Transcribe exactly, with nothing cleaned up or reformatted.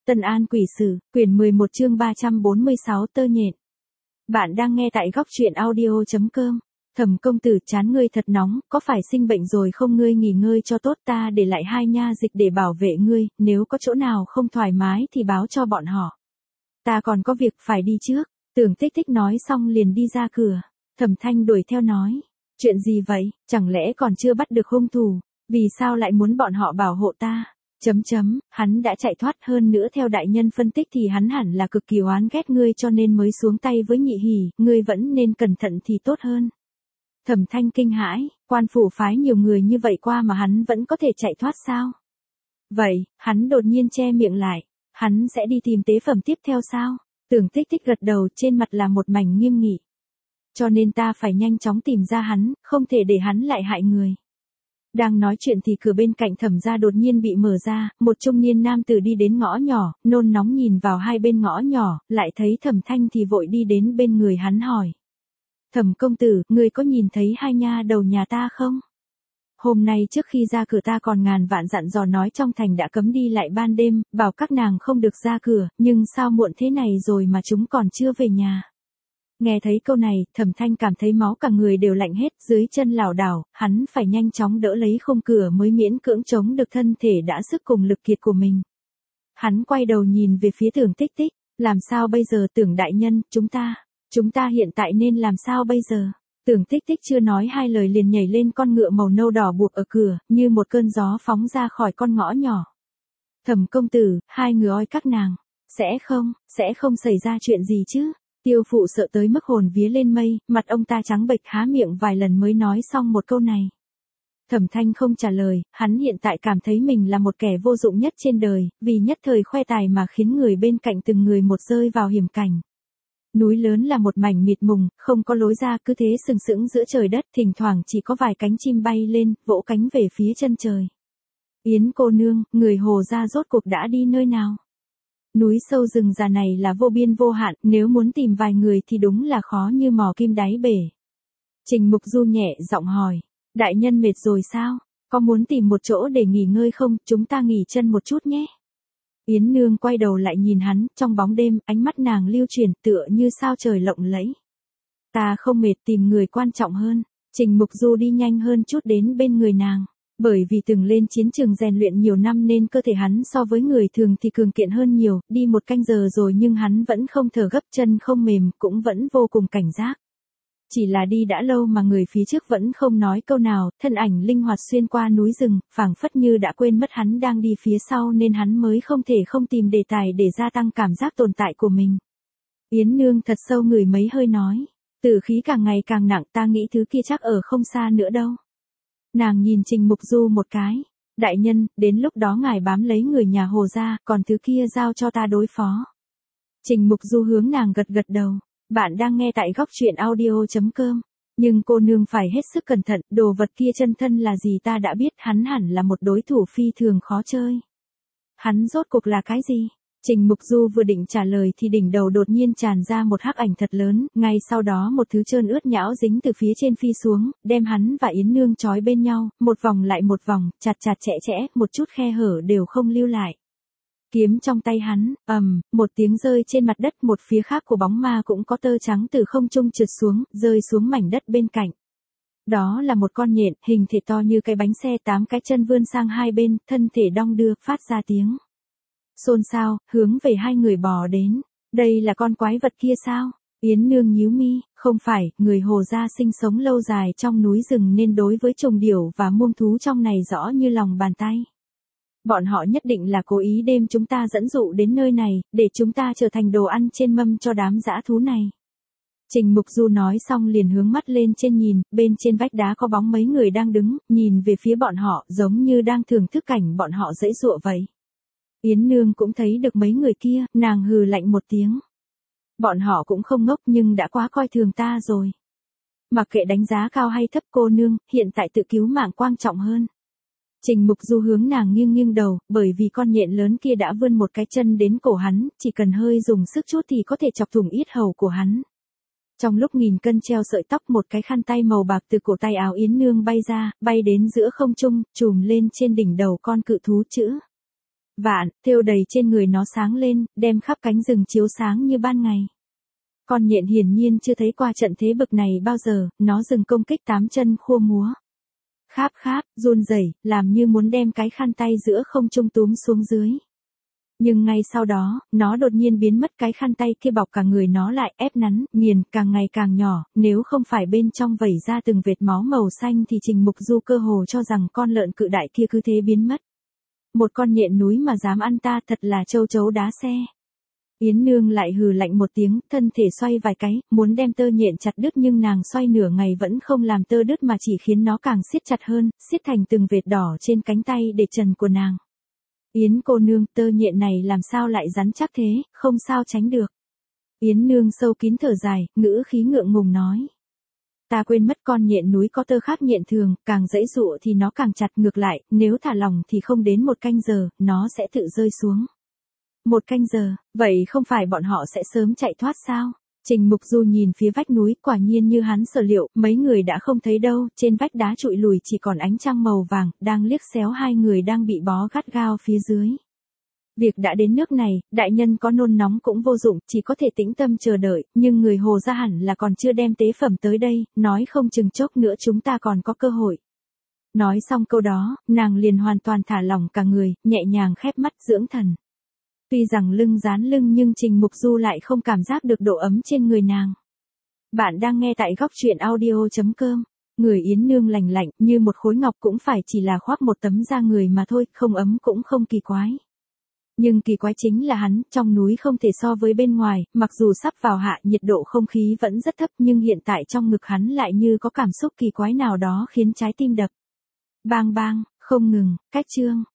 Tân An Quỷ Sử, quyển mười một chương ba trăm bốn mươi sáu tơ nhện. Bạn đang nghe tại góc truyện audio chấm com. Thẩm công tử, chán ngươi thật nóng, có phải sinh bệnh rồi không? Ngươi nghỉ ngơi cho tốt, ta để lại hai nha dịch để bảo vệ ngươi, nếu có chỗ nào không thoải mái thì báo cho bọn họ. Ta còn có việc phải đi trước. Tưởng Tích Tích nói xong liền đi ra cửa. Thẩm Thanh đuổi theo nói, chuyện gì vậy, chẳng lẽ còn chưa bắt được hung thủ, vì sao lại muốn bọn họ bảo hộ ta? Chấm chấm, hắn đã chạy thoát, hơn nữa theo đại nhân phân tích thì hắn hẳn là cực kỳ oán ghét ngươi cho nên mới xuống tay với Nhị Hỉ, ngươi vẫn nên cẩn thận thì tốt hơn. Thẩm Thanh kinh hãi, quan phủ phái nhiều người như vậy qua mà hắn vẫn có thể chạy thoát sao? Vậy, hắn đột nhiên che miệng lại, hắn sẽ đi tìm tế phẩm tiếp theo sao? Tưởng Tích Tích gật đầu, trên mặt là một mảnh nghiêm nghị. Cho nên ta phải nhanh chóng tìm ra hắn, không thể để hắn lại hại người. Đang nói chuyện thì cửa bên cạnh Thẩm gia đột nhiên bị mở ra, một trung niên nam tử đi đến ngõ nhỏ, nôn nóng nhìn vào hai bên ngõ nhỏ, lại thấy Thẩm Thanh thì vội đi đến bên người hắn hỏi. Thẩm công tử, ngươi có nhìn thấy hai nha đầu nhà ta không? Hôm nay trước khi ra cửa ta còn ngàn vạn dặn dò nói trong thành đã cấm đi lại ban đêm, bảo các nàng không được ra cửa, nhưng sao muộn thế này rồi mà chúng còn chưa về nhà. Nghe thấy câu này, Thẩm Thanh cảm thấy máu cả người đều lạnh hết, dưới chân lảo đảo, hắn phải nhanh chóng đỡ lấy khung cửa mới miễn cưỡng chống được thân thể đã sức cùng lực kiệt của mình. Hắn quay đầu nhìn về phía Tưởng Tích Tích, làm sao bây giờ Tưởng đại nhân, chúng ta, chúng ta hiện tại nên làm sao bây giờ? Tưởng Tích Tích chưa nói hai lời liền nhảy lên con ngựa màu nâu đỏ buộc ở cửa, như một cơn gió phóng ra khỏi con ngõ nhỏ. Thẩm công tử, hai người oi các nàng, sẽ không, sẽ không xảy ra chuyện gì chứ? Tiêu phụ sợ tới mức hồn vía lên mây, mặt ông ta trắng bệch, há miệng vài lần mới nói xong một câu này. Thẩm Thanh không trả lời, hắn hiện tại cảm thấy mình là một kẻ vô dụng nhất trên đời, vì nhất thời khoe tài mà khiến người bên cạnh từng người một rơi vào hiểm cảnh. Núi lớn là một mảnh mịt mùng, không có lối ra, cứ thế sừng sững giữa trời đất, thỉnh thoảng chỉ có vài cánh chim bay lên, vỗ cánh về phía chân trời. Yến cô nương, người Hồ gia rốt cuộc đã đi nơi nào? Núi sâu rừng già này là vô biên vô hạn, nếu muốn tìm vài người thì đúng là khó như mò kim đáy bể. Trình Mục Du nhẹ giọng hỏi, đại nhân mệt rồi sao? Có muốn tìm một chỗ để nghỉ ngơi không? Chúng ta nghỉ chân một chút nhé. Yến nương quay đầu lại nhìn hắn, trong bóng đêm, ánh mắt nàng lưu chuyển tựa như sao trời lộng lẫy. Ta không mệt, tìm người quan trọng hơn. Trình Mục Du đi nhanh hơn chút đến bên người nàng. Bởi vì từng lên chiến trường rèn luyện nhiều năm nên cơ thể hắn so với người thường thì cường kiện hơn nhiều, đi một canh giờ rồi nhưng hắn vẫn không thở gấp, chân không mềm, cũng vẫn vô cùng cảnh giác. Chỉ là đi đã lâu mà người phía trước vẫn không nói câu nào, thân ảnh linh hoạt xuyên qua núi rừng, phảng phất như đã quên mất hắn đang đi phía sau nên hắn mới không thể không tìm đề tài để gia tăng cảm giác tồn tại của mình. Yến nương thật sâu ngửi mấy hơi nói, tử khí càng ngày càng nặng, ta nghĩ thứ kia chắc ở không xa nữa đâu. Nàng nhìn Trình Mục Du một cái, đại nhân, đến lúc đó ngài bám lấy người nhà Hồ gia, còn thứ kia giao cho ta đối phó. Trình Mục Du hướng nàng gật gật đầu, bạn đang nghe tại góc truyện audio chấm com, nhưng cô nương phải hết sức cẩn thận, đồ vật kia chân thân là gì ta đã biết, hắn hẳn là một đối thủ phi thường khó chơi. Hắn rốt cuộc là cái gì? Trình Mục Du vừa định trả lời thì đỉnh đầu đột nhiên tràn ra một hắc ảnh thật lớn, ngay sau đó một thứ trơn ướt nhão dính từ phía trên phi xuống, đem hắn và Yến nương trói bên nhau, một vòng lại một vòng, chặt chặt chẽ chẽ, một chút khe hở đều không lưu lại. Kiếm trong tay hắn, ầm, một tiếng rơi trên mặt đất, một phía khác của bóng ma cũng có tơ trắng từ không trung trượt xuống, rơi xuống mảnh đất bên cạnh. Đó là một con nhện, hình thể to như cái bánh xe, tám cái chân vươn sang hai bên, thân thể đong đưa, phát ra tiếng xôn xao, hướng về hai người bò đến. Đây là con quái vật kia sao? Yến nương nhíu mi, không phải, người Hồ gia sinh sống lâu dài trong núi rừng nên đối với trùng điểu và muông thú trong này rõ như lòng bàn tay. Bọn họ nhất định là cố ý đem chúng ta dẫn dụ đến nơi này, để chúng ta trở thành đồ ăn trên mâm cho đám dã thú này. Trình Mục Du nói xong liền hướng mắt lên trên nhìn, bên trên vách đá có bóng mấy người đang đứng, nhìn về phía bọn họ, giống như đang thưởng thức cảnh bọn họ giãy giụa vậy. Yến nương cũng thấy được mấy người kia, nàng hừ lạnh một tiếng. Bọn họ cũng không ngốc nhưng đã quá coi thường ta rồi. Mặc kệ đánh giá cao hay thấp cô nương, hiện tại tự cứu mạng quan trọng hơn. Trình Mục Du hướng nàng nghiêng nghiêng đầu, bởi vì con nhện lớn kia đã vươn một cái chân đến cổ hắn, chỉ cần hơi dùng sức chút thì có thể chọc thủng yết hầu của hắn. Trong lúc nghìn cân treo sợi tóc, một cái khăn tay màu bạc từ cổ tay áo Yến nương bay ra, bay đến giữa không trung, trùm lên trên đỉnh đầu con cự thú chữ vạn, thêu đầy trên người nó sáng lên, đem khắp cánh rừng chiếu sáng như ban ngày. Con nhện hiển nhiên chưa thấy qua trận thế bực này bao giờ, nó dừng công kích tám chân khua múa. Kháp kháp, run rẩy, làm như muốn đem cái khăn tay giữa không trung túm xuống dưới. Nhưng ngay sau đó, nó đột nhiên biến mất, cái khăn tay kia bọc cả người nó lại, ép nắn, nghiền, càng ngày càng nhỏ, nếu không phải bên trong vẩy ra từng vệt máu màu xanh thì Trình Mục Du cơ hồ cho rằng con lợn cự đại kia cứ thế biến mất. Một con nhện núi mà dám ăn ta, thật là châu chấu đá xe. Yến Nương lại hừ lạnh một tiếng, thân thể xoay vài cái, muốn đem tơ nhện chặt đứt nhưng nàng xoay nửa ngày vẫn không làm tơ đứt mà chỉ khiến nó càng siết chặt hơn, siết thành từng vệt đỏ trên cánh tay để trần của nàng. Yến cô nương, tơ nhện này làm sao lại rắn chắc thế, không sao tránh được. Yến Nương sâu kín thở dài, ngữ khí ngượng ngùng nói. Ta quên mất con nhện núi có tơ khác nhện thường, càng dễ dụ thì nó càng chặt, ngược lại, nếu thả lỏng thì không đến một canh giờ, nó sẽ tự rơi xuống. Một canh giờ, vậy không phải bọn họ sẽ sớm chạy thoát sao? Trình Mục Du nhìn phía vách núi, quả nhiên như hắn sở liệu, mấy người đã không thấy đâu, trên vách đá trụi lùi chỉ còn ánh trăng màu vàng, đang liếc xéo hai người đang bị bó gắt gao phía dưới. Việc đã đến nước này, đại nhân có nôn nóng cũng vô dụng, chỉ có thể tĩnh tâm chờ đợi, nhưng người Hồ gia hẳn là còn chưa đem tế phẩm tới đây, nói không chừng chốc nữa chúng ta còn có cơ hội. Nói xong câu đó, nàng liền hoàn toàn thả lỏng cả người, nhẹ nhàng khép mắt dưỡng thần. Tuy rằng lưng dán lưng nhưng Trình Mục Du lại không cảm giác được độ ấm trên người nàng. Bạn đang nghe tại góc truyện audio chấm com. Người Yến Nương lành lạnh như một khối ngọc, cũng phải chỉ là khoác một tấm da người mà thôi, không ấm cũng không kỳ quái. Nhưng kỳ quái chính là hắn, trong núi không thể so với bên ngoài, mặc dù sắp vào hạ nhiệt độ không khí vẫn rất thấp nhưng hiện tại trong ngực hắn lại như có cảm xúc kỳ quái nào đó khiến trái tim đập. Bang bang, không ngừng, cách chương.